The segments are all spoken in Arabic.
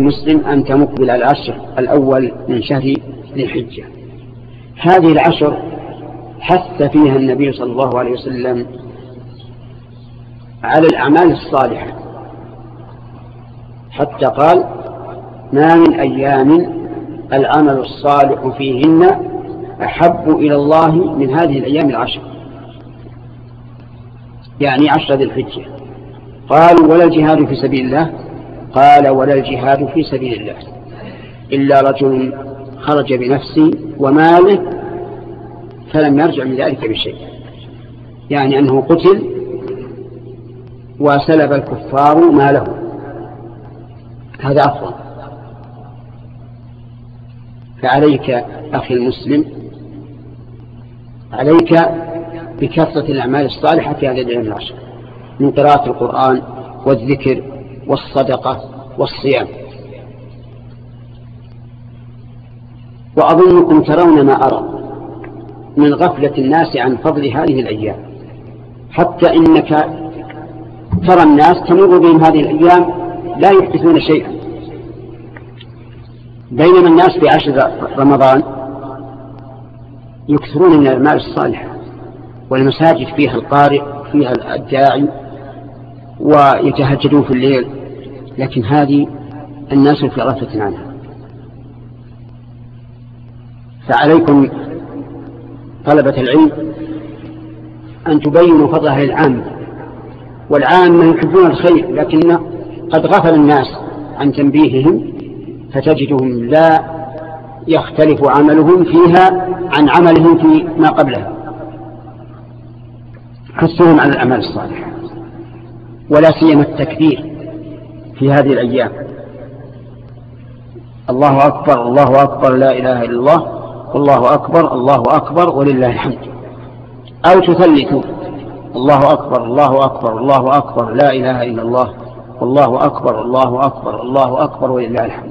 المسلم أنت مقبل على العشر الأول من شهر ذي الحجة. هذه العشر حث فيها النبي صلى الله عليه وسلم على الأعمال الصالحة، حتى قال: ما من أيام العمل الصالح فيهن أحب إلى الله من هذه الأيام العشر، يعني 10 ذي الحجة. قالوا: ولا الجهاد في سبيل الله؟ قال: ولا الجهاد في سبيل الله إلا رجل خرج بنفسه وماله فلم يرجع من ذلك بشيء، يعني أنه قتل وسلب الكفار ماله، هذا أفضل. فعليك أخي المسلم، عليك بكثرة الأعمال الصالحة في هذه الأيام العشر، من قراءة القرآن والذكر والصدقة والصيام. وأظنكم ترون ما أرى من غفلة الناس عن فضل هذه الأيام، حتى إنك ترى الناس تمر بهم هذه الأيام لا يحدثون شيئا، بينما الناس في 10 رمضان يكثرون من الأعمال الصالحة، والمساجد فيها القارئ فيها الداعي ويتهجدون في الليل، لكن هذه الناس في غفلة عنها. فعليكم طلبة العلم أن تبينوا فضلها للعامة، والعامة يحبون الخير لكن قد غفل الناس عن تنبيههم، فتجدهم لا يختلف عملهم فيها عن عملهم في ما قبلها. حثهم على الأعمال الصالحة، ولا سيما التكبير في هذه الأيام: الله أكبر الله أكبر لا إله إلا الله والله أكبر الله أكبر ولله الحمد، أو تثلثوا: الله أكبر الله أكبر الله أكبر لا إله إلا الله والله أكبر الله أكبر الله أكبر ولله الحمد.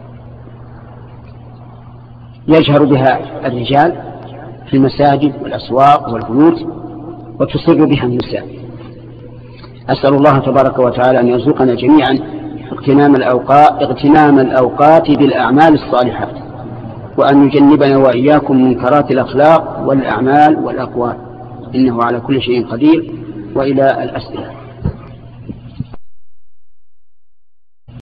يجهر بها الرجال في المساجد والأسواق والبيوت، وتصر بها النساء. أسأل الله تبارك وتعالى أن يرزقنا جميعا اغتنام الأوقات بالأعمال الصالحات، وأن يجنبنا وإياكم منكرات الأخلاق والأعمال والأقوال، إنه على كل شيء قدير. وإلى الأسئلة.